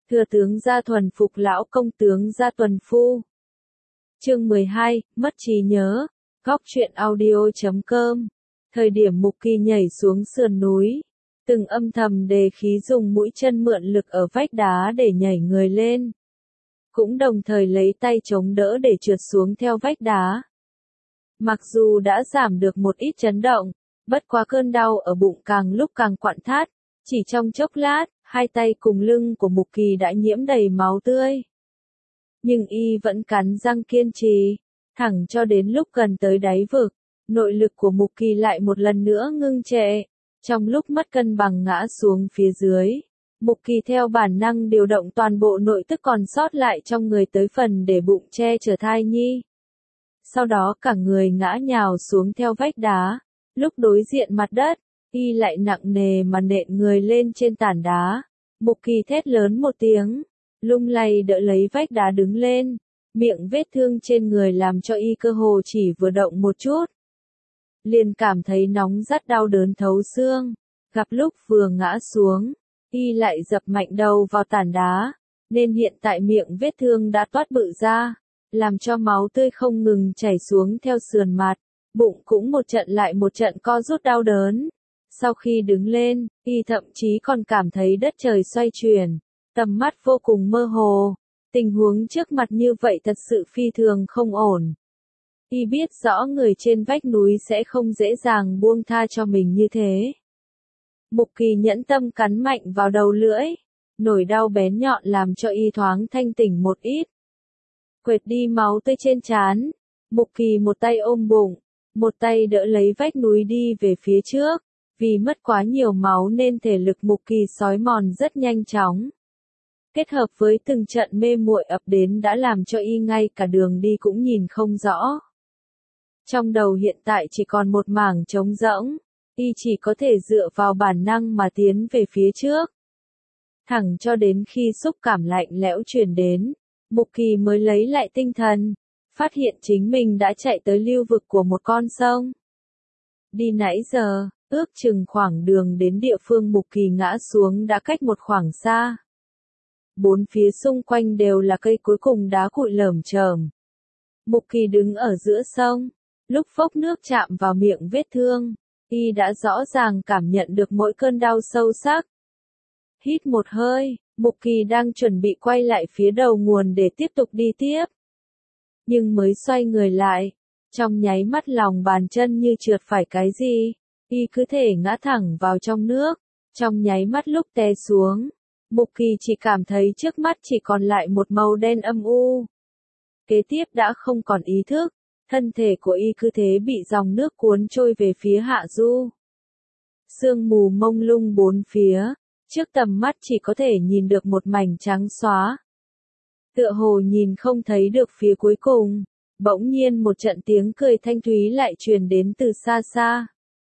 Thừa tướng gia thuần phục lão công tướng gia tuần phu. Chương 12, mất trí nhớ. Góc truyện audio.com. Thời điểm Mục Kỳ nhảy xuống sườn núi, từng âm thầm đề khí dùng mũi chân mượn lực ở vách đá để nhảy người lên, cũng đồng thời lấy tay chống đỡ để trượt xuống theo vách đá. Mặc dù đã giảm được một ít chấn động, bất quá cơn đau ở bụng càng lúc càng quặn thắt, chỉ trong chốc lát, hai tay cùng lưng của Mục Kỳ đã nhiễm đầy máu tươi. Nhưng y vẫn cắn răng kiên trì, thẳng cho đến lúc gần tới đáy vực, nội lực của Mục Kỳ lại một lần nữa ngưng trệ. Trong lúc mất cân bằng ngã xuống phía dưới, Mục Kỳ theo bản năng điều động toàn bộ nội tức còn sót lại trong người tới phần để bụng che chở thai nhi. Sau đó cả người ngã nhào xuống theo vách đá, lúc đối diện mặt đất, y lại nặng nề mà nện người lên trên tảng đá. Mục Kỳ thét lớn một tiếng, lung lay đỡ lấy vách đá đứng lên, miệng vết thương trên người làm cho y cơ hồ chỉ vừa động một chút, liền cảm thấy nóng rát đau đớn thấu xương. Gặp lúc vừa ngã xuống, y lại dập mạnh đầu vào tảng đá, nên hiện tại miệng vết thương đã toát bự ra, làm cho máu tươi không ngừng chảy xuống theo sườn mặt, bụng cũng một trận lại một trận co rút đau đớn. Sau khi đứng lên, y thậm chí còn cảm thấy đất trời xoay chuyển, tầm mắt vô cùng mơ hồ. Tình huống trước mặt như vậy thật sự phi thường không ổn. Y biết rõ người trên vách núi sẽ không dễ dàng buông tha cho mình như thế. Mục Kỳ nhẫn tâm cắn mạnh vào đầu lưỡi, nổi đau bén nhọn làm cho y thoáng thanh tỉnh một ít. Quệt đi máu tươi trên trán, Mục Kỳ một tay ôm bụng, một tay đỡ lấy vách núi đi về phía trước. Vì mất quá nhiều máu nên thể lực Mục Kỳ xói mòn rất nhanh chóng. Kết hợp với từng trận mê muội ập đến đã làm cho y ngay cả đường đi cũng nhìn không rõ. Trong đầu hiện tại chỉ còn một mảng trống rỗng, y chỉ có thể dựa vào bản năng mà tiến về phía trước. Thẳng cho đến khi xúc cảm lạnh lẽo truyền đến, Mục Kỳ mới lấy lại tinh thần, phát hiện chính mình đã chạy tới lưu vực của một con sông. Đi nãy giờ, ước chừng khoảng đường đến địa phương Mục Kỳ ngã xuống đã cách một khoảng xa. Bốn phía xung quanh đều là cây cối cùng đá cuội lởm chởm. Mục Kỳ đứng ở giữa sông, lúc phốc nước chạm vào miệng vết thương, y đã rõ ràng cảm nhận được mỗi cơn đau sâu sắc. Hít một hơi, Mục Kỳ đang chuẩn bị quay lại phía đầu nguồn để tiếp tục đi tiếp. Nhưng mới xoay người lại, trong nháy mắt lòng bàn chân như trượt phải cái gì, y cứ thể ngã thẳng vào trong nước. Trong nháy mắt lúc té xuống, Mục Kỳ chỉ cảm thấy trước mắt chỉ còn lại một màu đen âm u. Kế tiếp đã không còn ý thức, thân thể của y cứ thế bị dòng nước cuốn trôi về phía hạ du. Sương mù mông lung bốn phía, trước tầm mắt chỉ có thể nhìn được một mảnh trắng xóa. Tựa hồ nhìn không thấy được phía cuối cùng, bỗng nhiên một trận tiếng cười thanh thúy lại truyền đến từ xa xa.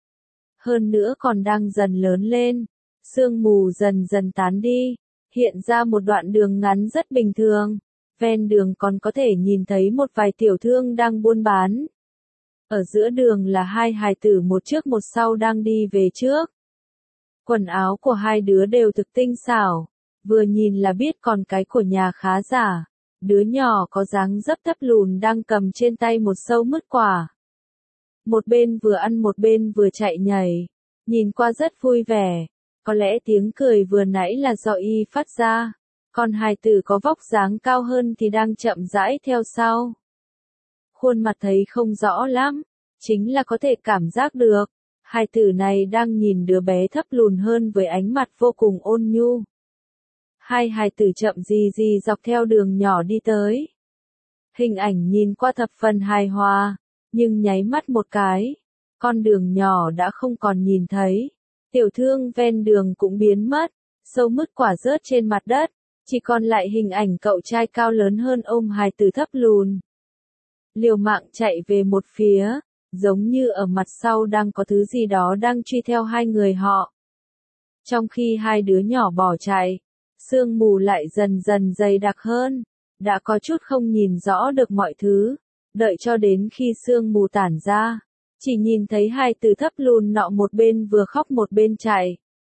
Hơn nữa còn đang dần lớn lên, sương mù dần dần tán đi, hiện ra một đoạn đường ngắn rất bình thường, ven đường còn có thể nhìn thấy một vài tiểu thương đang buôn bán. Ở giữa đường là hai hài tử một trước một sau đang đi về trước. Quần áo của hai đứa đều thực tinh xảo, vừa nhìn là biết con cái của nhà khá giả. Đứa nhỏ có dáng dấp thấp lùn đang cầm trên tay một sâu mứt quả. Một bên vừa ăn một bên vừa chạy nhảy, nhìn qua rất vui vẻ. Có lẽ tiếng cười vừa nãy là do y phát ra. Còn hài tử có vóc dáng cao hơn thì đang chậm rãi theo sau. Khuôn mặt thấy không rõ lắm, chính là có thể cảm giác được. Hài tử này đang nhìn đứa bé thấp lùn hơn với ánh mặt vô cùng ôn nhu. Hai hài tử chậm gì gì dọc theo đường nhỏ đi tới. Hình ảnh nhìn qua thập phần hài hòa, nhưng nháy mắt một cái, con đường nhỏ đã không còn nhìn thấy. Tiểu thương ven đường cũng biến mất, sâu mứt quả rớt trên mặt đất, chỉ còn lại hình ảnh cậu trai cao lớn hơn ôm hài tử thấp lùn. Liều mạng chạy về một phía, giống như ở mặt sau đang có thứ gì đó đang truy theo hai người họ. Trong khi hai đứa nhỏ bỏ chạy, sương mù lại dần dần dày đặc hơn, đã có chút không nhìn rõ được mọi thứ, đợi cho đến khi sương mù tản ra, chỉ nhìn thấy hai từ thấp lùn nọ một bên vừa khóc một bên chạy.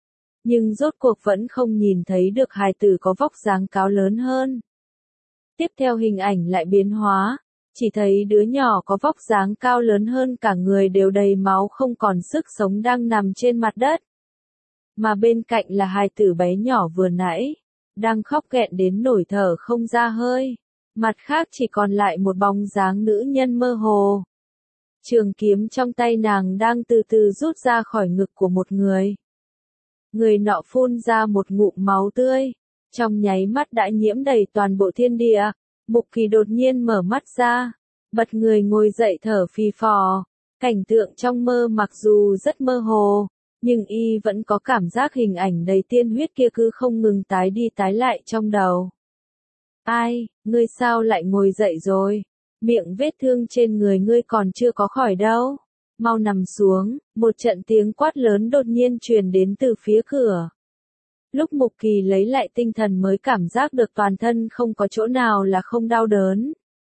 nhưng rốt cuộc vẫn không nhìn thấy được hài tử có vóc dáng cao lớn hơn. Tiếp theo hình ảnh lại biến hóa, chỉ thấy đứa nhỏ có vóc dáng cao lớn hơn cả người đều đầy máu không còn sức sống đang nằm trên mặt đất. Mà bên cạnh là hài tử bé nhỏ vừa nãy, đang khóc nghẹn đến nổi thở không ra hơi. Mặt khác chỉ còn lại một bóng dáng nữ nhân mơ hồ. Trường kiếm trong tay nàng đang từ từ rút ra khỏi ngực của một người. Người nọ phun ra một ngụm máu tươi, trong nháy mắt đã nhiễm đầy toàn bộ thiên địa. Mục Kỳ đột nhiên mở mắt ra, bật người ngồi dậy thở phì phò. Cảnh tượng trong mơ mặc dù rất mơ hồ, nhưng y vẫn có cảm giác hình ảnh đầy tiên huyết kia cứ không ngừng tái đi tái lại trong đầu. Ai, ngươi sao lại ngồi dậy rồi? Miệng vết thương trên người ngươi còn chưa có khỏi đâu. Mau nằm xuống, một trận tiếng quát lớn đột nhiên truyền đến từ phía cửa. Lúc Mục Kỳ lấy lại tinh thần mới cảm giác được toàn thân không có chỗ nào là không đau đớn.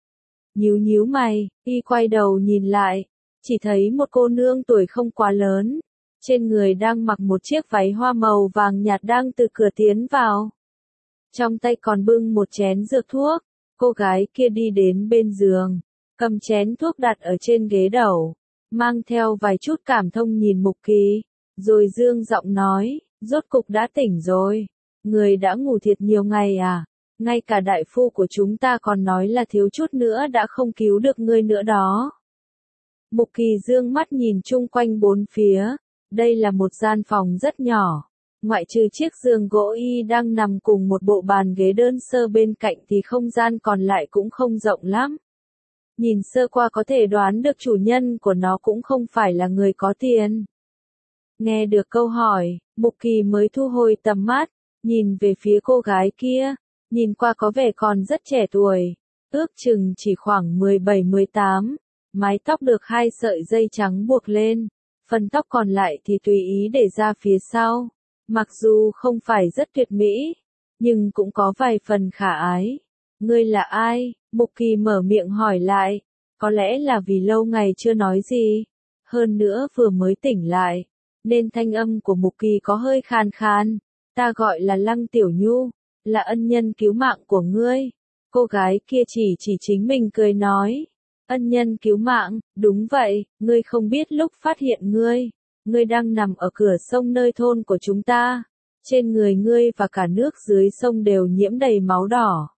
Nhíu mày, y quay đầu nhìn lại, chỉ thấy một cô nương tuổi không quá lớn, trên người đang mặc một chiếc váy hoa màu vàng nhạt đang từ cửa tiến vào. Trong tay còn bưng một chén dược thuốc, cô gái kia đi đến bên giường, cầm chén thuốc đặt ở trên ghế đầu, mang theo vài chút cảm thông nhìn Mục Kỳ, rồi dương giọng nói, rốt cục đã tỉnh rồi, người đã ngủ thiệt nhiều ngày à, ngay cả đại phu của chúng ta còn nói là thiếu chút nữa đã không cứu được ngươi nữa đó. Mục Kỳ dương mắt nhìn chung quanh bốn phía, đây là một gian phòng rất nhỏ. Ngoại trừ chiếc giường gỗ y đang nằm cùng một bộ bàn ghế đơn sơ bên cạnh thì không gian còn lại cũng không rộng lắm. Nhìn sơ qua có thể đoán được chủ nhân của nó cũng không phải là người có tiền. Nghe được câu hỏi, Mục Kỳ mới thu hồi tầm mắt, nhìn về phía cô gái kia, nhìn qua có vẻ còn rất trẻ tuổi, ước chừng chỉ khoảng 17-18, mái tóc được 2 sợi dây trắng buộc lên, phần tóc còn lại thì tùy ý để ra phía sau. Mặc dù không phải rất tuyệt mỹ, nhưng cũng có vài phần khả ái. Ngươi là ai? Mục Kỳ mở miệng hỏi lại, có lẽ là vì lâu ngày chưa nói gì, hơn nữa vừa mới tỉnh lại, nên thanh âm của Mục Kỳ có hơi khàn khàn. Ta gọi là Lăng Tiểu Nhu, là ân nhân cứu mạng của ngươi. Cô gái kia chỉ chính mình cười nói, ân nhân cứu mạng, đúng vậy, ngươi không biết lúc phát hiện ngươi đang nằm ở cửa sông nơi thôn của chúng ta. Trên người ngươi và cả nước dưới sông đều nhiễm đầy máu đỏ.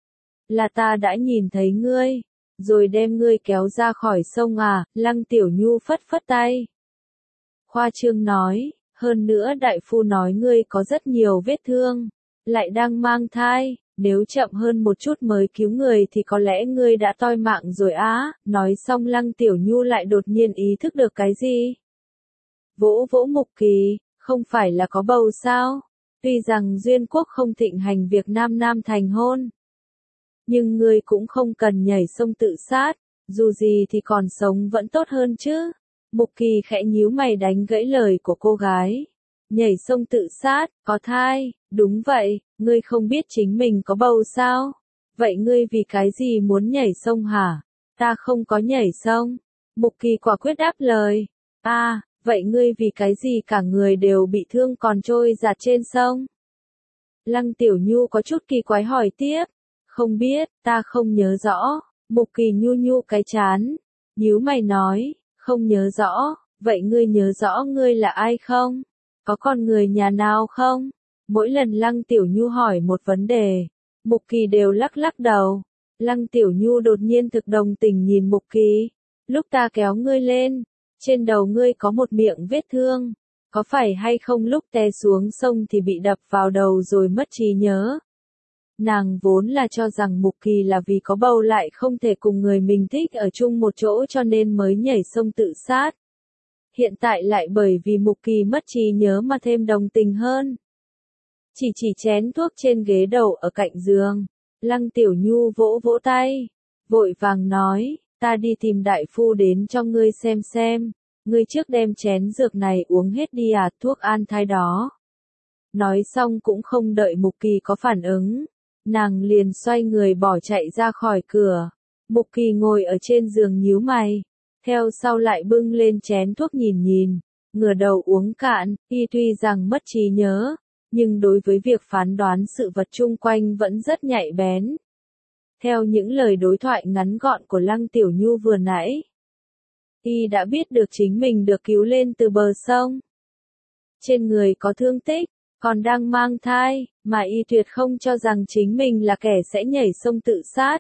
Là ta đã nhìn thấy ngươi, rồi đem ngươi kéo ra khỏi sông à, Lăng Tiểu Nhu phất phất tay. Khoa trương nói, hơn nữa đại phu nói ngươi có rất nhiều vết thương, lại đang mang thai, nếu chậm hơn một chút mới cứu người thì có lẽ ngươi đã toi mạng rồi á. Nói xong Lăng Tiểu Nhu lại đột nhiên ý thức được cái gì. Vỗ Mục Kỳ, không phải là có bầu sao? Tuy rằng Duyên Quốc không thịnh hành việc nam thành hôn, nhưng ngươi cũng không cần nhảy sông tự sát, dù gì thì còn sống vẫn tốt hơn chứ. Mục Kỳ khẽ nhíu mày đánh gãy lời của cô gái. Nhảy sông tự sát, có thai, đúng vậy, ngươi không biết chính mình có bầu sao? Vậy ngươi vì cái gì muốn nhảy sông hả? Ta không có nhảy sông. Mục Kỳ quả quyết đáp lời. Vậy ngươi vì cái gì cả người đều bị thương còn trôi giạt trên sông? Lăng Tiểu Nhu có chút kỳ quái hỏi tiếp. Không biết, ta không nhớ rõ. Mục Kỳ nhu cái chán, nhíu mày nói, không nhớ rõ, vậy ngươi nhớ rõ ngươi là ai không? Có con người nhà nào không? Mỗi lần Lăng Tiểu Nhu hỏi một vấn đề, Mục Kỳ đều lắc đầu. Lăng Tiểu Nhu đột nhiên thực đồng tình nhìn Mục Kỳ. Lúc ta kéo ngươi lên, trên đầu ngươi có một miệng vết thương, có phải hay không lúc té xuống sông thì bị đập vào đầu rồi mất trí nhớ? Nàng vốn là cho rằng Mục Kỳ là vì có bầu lại không thể cùng người mình thích ở chung một chỗ cho nên mới nhảy sông tự sát. Hiện tại lại bởi vì Mục Kỳ mất trí nhớ mà thêm đồng tình hơn. Chỉ chén thuốc trên ghế đầu ở cạnh giường, Lăng Tiểu Nhu vỗ tay, vội vàng nói, ta đi tìm đại phu đến cho ngươi xem, ngươi trước đem chén dược này uống hết đi à, thuốc an thai đó. Nói xong cũng không đợi Mục Kỳ có phản ứng, nàng liền xoay người bỏ chạy ra khỏi cửa. Mục Kỳ ngồi ở trên giường nhíu mày, theo sau lại bưng lên chén thuốc nhìn, ngửa đầu uống cạn, y tuy rằng mất trí nhớ, nhưng đối với việc phán đoán sự vật chung quanh vẫn rất nhạy bén. Theo những lời đối thoại ngắn gọn của Lăng Tiểu Nhu vừa nãy, y đã biết được chính mình được cứu lên từ bờ sông. Trên người có thương tích, còn đang mang thai, mà y tuyệt không cho rằng chính mình là kẻ sẽ nhảy sông tự sát.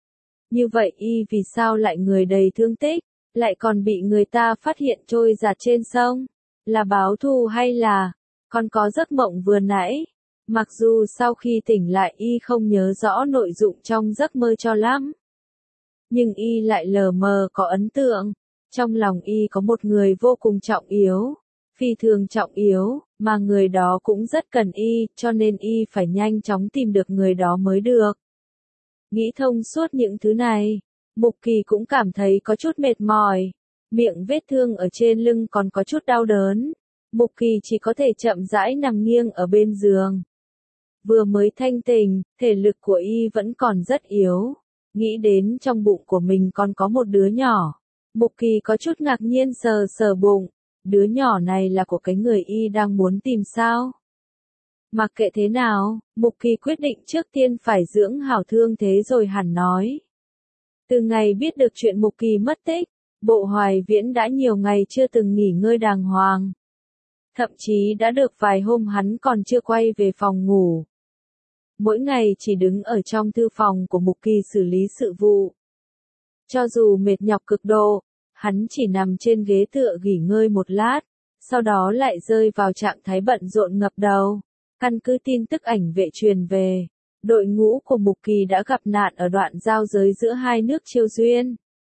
Như vậy y vì sao lại người đầy thương tích, lại còn bị người ta phát hiện trôi giạt trên sông? Là báo thù hay là, còn có giấc mộng vừa nãy? Mặc dù sau khi tỉnh lại y không nhớ rõ nội dung trong giấc mơ cho lắm, nhưng y lại lờ mờ có ấn tượng. Trong lòng y có một người vô cùng trọng yếu, phi thường trọng yếu, mà người đó cũng rất cần y, cho nên y phải nhanh chóng tìm được người đó mới được. Nghĩ thông suốt những thứ này, Mục Kỳ cũng cảm thấy có chút mệt mỏi, miệng vết thương ở trên lưng còn có chút đau đớn. Mục Kỳ chỉ có thể chậm rãi nằm nghiêng ở bên giường. Vừa mới thanh tỉnh, thể lực của y vẫn còn rất yếu. Nghĩ đến trong bụng của mình còn có một đứa nhỏ, Mục Kỳ có chút ngạc nhiên sờ sờ bụng. Đứa nhỏ này là của cái người y đang muốn tìm sao? Mặc kệ thế nào, Mục Kỳ quyết định trước tiên phải dưỡng hảo thương thế rồi hẳn nói. Từ ngày biết được chuyện Mục Kỳ mất tích, Bộ Hoài Viễn đã nhiều ngày chưa từng nghỉ ngơi đàng hoàng. Thậm chí đã được vài hôm hắn còn chưa quay về phòng ngủ. Mỗi ngày chỉ đứng ở trong thư phòng của Mục Kỳ xử lý sự vụ. Cho dù mệt nhọc cực độ, hắn chỉ nằm trên ghế tựa nghỉ ngơi một lát, sau đó lại rơi vào trạng thái bận rộn ngập đầu. Căn cứ tin tức ảnh vệ truyền về, đội ngũ của Mục Kỳ đã gặp nạn ở đoạn giao giới giữa hai nước Triều Duyên.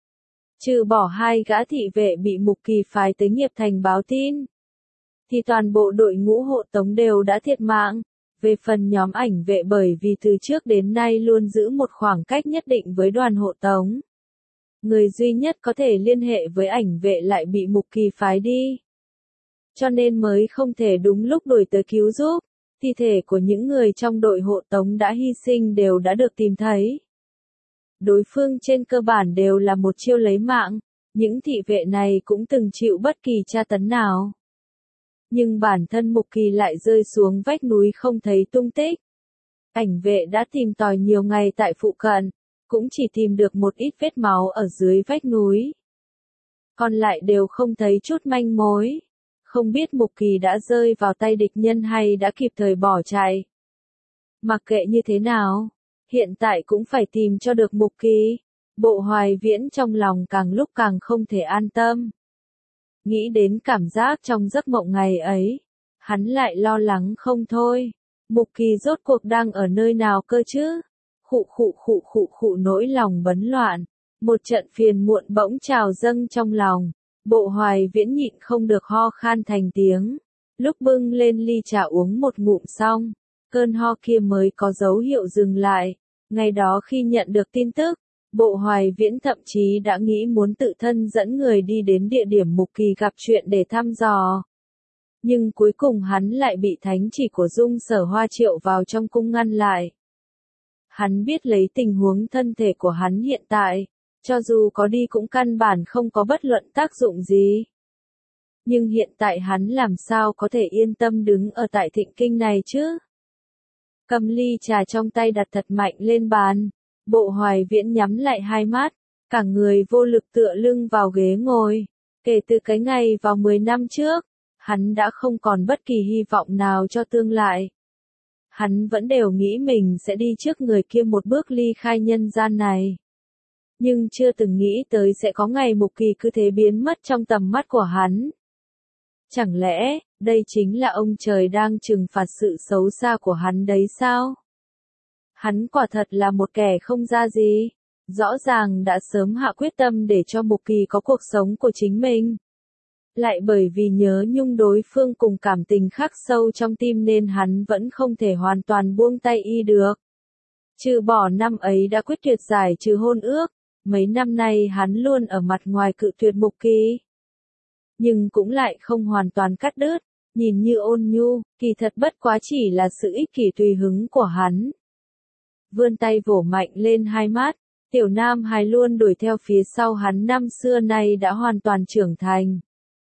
Trừ bỏ hai gã thị vệ bị Mục Kỳ phái tới Nghiệp Thành báo tin, thì toàn bộ đội ngũ hộ tống đều đã thiệt mạng. Về phần nhóm ảnh vệ, bởi vì từ trước đến nay luôn giữ một khoảng cách nhất định với đoàn hộ tống, người duy nhất có thể liên hệ với ảnh vệ lại bị Mục Kỳ phái đi, cho nên mới không thể đúng lúc đuổi tới cứu giúp. Thi thể của những người trong đội hộ tống đã hy sinh đều đã được tìm thấy. Đối phương trên cơ bản đều là một chiêu lấy mạng, những thị vệ này cũng từng chịu bất kỳ tra tấn nào. Nhưng bản thân Mục Kỳ lại rơi xuống vách núi không thấy tung tích. Ảnh vệ đã tìm tòi nhiều ngày tại phụ cận, cũng chỉ tìm được một ít vết máu ở dưới vách núi. Còn lại đều không thấy chút manh mối. Không biết Mục Kỳ đã rơi vào tay địch nhân hay đã kịp thời bỏ chạy. Mặc kệ như thế nào, hiện tại cũng phải tìm cho được Mục Kỳ. Bộ Hoài Viễn trong lòng càng lúc càng không thể an tâm. Nghĩ đến cảm giác trong giấc mộng ngày ấy, hắn lại lo lắng không thôi. Mục Kỳ rốt cuộc đang ở nơi nào cơ chứ? Khụ nỗi lòng bấn loạn. Một trận phiền muộn bỗng trào dâng trong lòng. Bộ Hoài Viễn nhịn không được ho khan thành tiếng. Lúc bưng lên ly trà uống một ngụm xong, cơn ho kia mới có dấu hiệu dừng lại. Ngày đó khi nhận được tin tức, Bộ Hoài Viễn thậm chí đã nghĩ muốn tự thân dẫn người đi đến địa điểm Mục Kỳ gặp chuyện để thăm dò. Nhưng cuối cùng hắn lại bị thánh chỉ của Dung Sở Hoa triệu vào trong cung ngăn lại. Hắn biết lấy tình huống thân thể của hắn hiện tại, cho dù có đi cũng căn bản không có bất luận tác dụng gì. Nhưng hiện tại hắn làm sao có thể yên tâm đứng ở tại Thịnh Kinh này chứ? Cầm ly trà trong tay đặt thật mạnh lên bàn, Bộ Hoài Viễn nhắm lại hai mắt, cả người vô lực tựa lưng vào ghế ngồi. Kể từ cái ngày vào 10 năm trước, hắn đã không còn bất kỳ hy vọng nào cho tương lai. Hắn vẫn đều nghĩ mình sẽ đi trước người kia một bước ly khai nhân gian này. Nhưng chưa từng nghĩ tới sẽ có ngày Mục Kỳ cứ thế biến mất trong tầm mắt của hắn. Chẳng lẽ, đây chính là ông trời đang trừng phạt sự xấu xa của hắn đấy sao? Hắn quả thật là một kẻ không ra gì. Rõ ràng đã sớm hạ quyết tâm để cho Mục Kỳ có cuộc sống của chính mình. Lại bởi vì nhớ nhung đối phương cùng cảm tình khắc sâu trong tim nên hắn vẫn không thể hoàn toàn buông tay y được. Trừ bỏ năm ấy đã quyết tuyệt giải trừ hôn ước, mấy năm nay hắn luôn ở mặt ngoài cự tuyệt Mục Kỳ. Nhưng cũng lại không hoàn toàn cắt đứt, nhìn như ôn nhu, kỳ thật bất quá chỉ là sự ích kỷ tùy hứng của hắn. Vươn tay vỗ mạnh lên hai mắt, tiểu nam hài luôn đuổi theo phía sau hắn năm xưa nay đã hoàn toàn trưởng thành.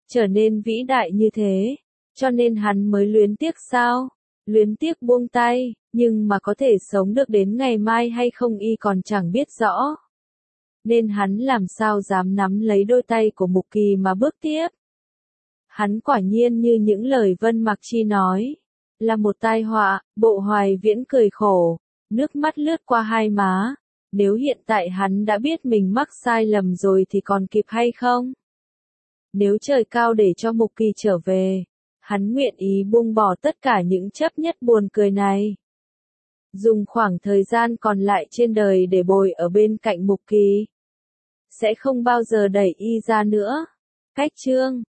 trở nên vĩ đại như thế, cho nên hắn mới luyến tiếc sao? Luyến tiếc buông tay, nhưng mà có thể sống được đến ngày mai hay không y còn chẳng biết rõ. Nên hắn làm sao dám nắm lấy đôi tay của Mục Kỳ mà bước tiếp. Hắn quả nhiên như những lời Vân Mặc Chi nói, là một tai họa. Bộ Hoài Viễn cười khổ, nước mắt lướt qua hai má. Nếu hiện tại hắn đã biết mình mắc sai lầm rồi thì còn kịp hay không? Nếu trời cao để cho Mục Kỳ trở về, hắn nguyện ý buông bỏ tất cả những chấp nhất buồn cười này. Dùng khoảng thời gian còn lại trên đời để bồi ở bên cạnh Mục Kỳ. Sẽ không bao giờ đẩy y ra nữa. Cách chương